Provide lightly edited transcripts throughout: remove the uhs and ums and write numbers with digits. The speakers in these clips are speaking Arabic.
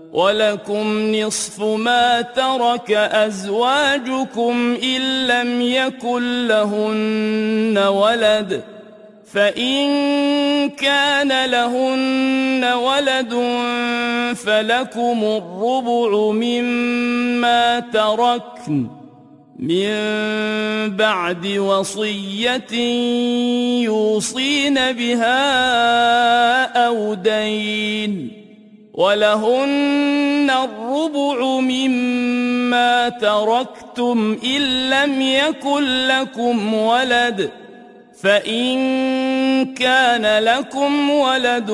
ولكم نصف ما ترك أزواجكم إن لم يكن لهن ولد، فإن كان لهن ولد فلكم الربع مما تركن من بعد وصية يوصين بها أو دين، ولهن الربع مما تركتم إن لم يكن لكم ولد، فإن كان لكم ولد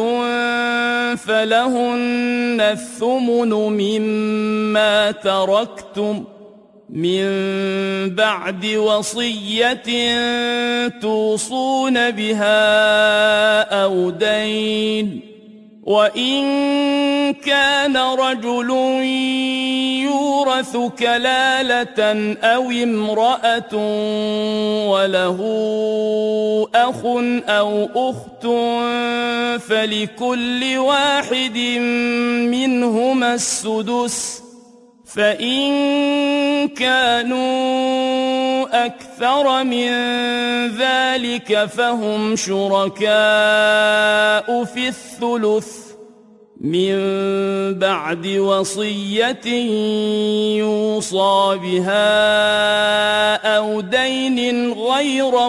فلهن الثمن مما تركتم من بعد وصية توصون بها أو دين، وإن كان رجل يورث كلالة أو امرأة وله أخ أو أخت فلكل واحد منهما السدس، فإن كانوا أكثر من ذلك فهم شركاء في الثلث من بعد وصية يوصى بها أو دين غير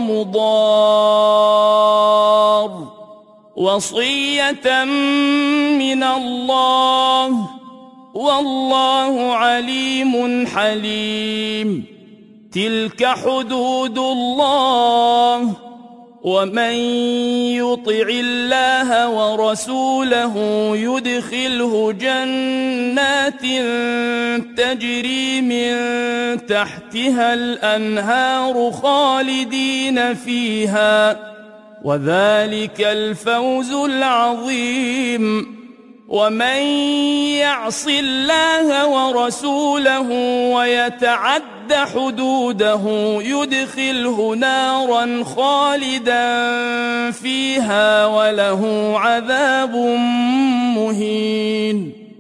مضار، وصية من الله، والله عليم حليم. تلك حدود الله، ومن يطع الله ورسوله يدخله جنات تجري من تحتها الأنهار خالدين فيها، وذلك الفوز العظيم. ومن يعص الله ورسوله ويتعد حدوده يدخله نارا خالدا فيها وله عذاب مهين.